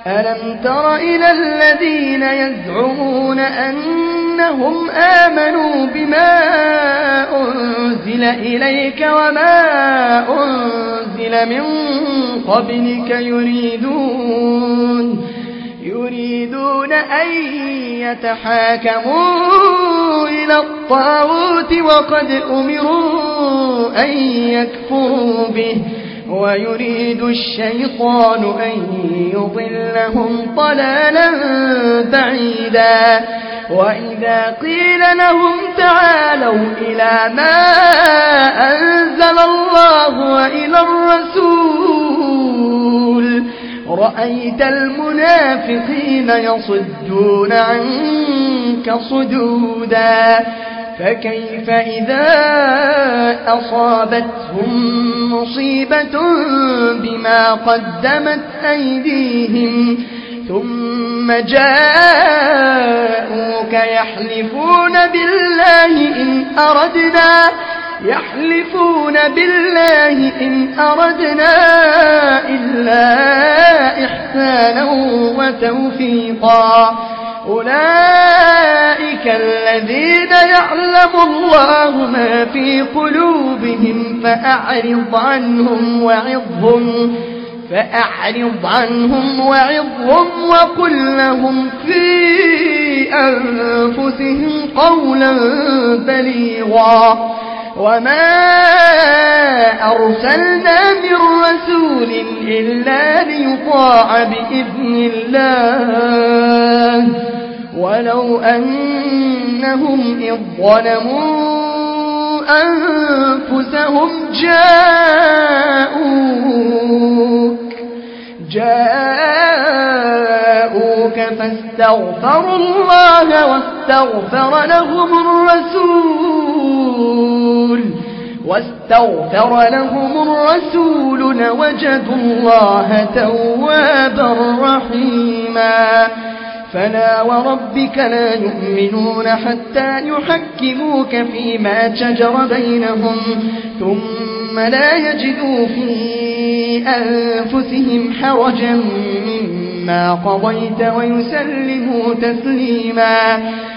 ألم تر إلى الذين يزعمون أنهم آمنوا بما أنزل إليك وما أنزل من قبلك يريدون أن يتحاكموا إلى الطاغوت وقد أمروا أن يكفروا به ويريد الشيطان أن يضلهم ضلالا بعيدا وإذا قيل لهم تعالوا إلى ما أنزل الله وإلى الرسول رأيت المنافقين يصدون عنك صدودا فكيف إذا أصابتهم مصيبة بما قدمت أيديهم ثم جاءوك يحلفون بالله إن أردنا إلا إحسانا وتوفيقا أولئك الذين يعلم الله ما في قلوبهم فأعرض عنهم وعظهم وقل لهم في أنفسهم قولا بليغا وما أرسلنا من رسول إلا ليطاع بإذن الله ولو أنهم إذ ظلموا أنفسهم جاءوك فاستغفروا الله واستغفر لهم الرسول لوجدوا الله توابا رحيما فلا وربك لا يؤمنون حتى يحكموك فيما شجر بينهم ثم لا يجدوا في أنفسهم حرجا مما قضيت ويسلموا تسليما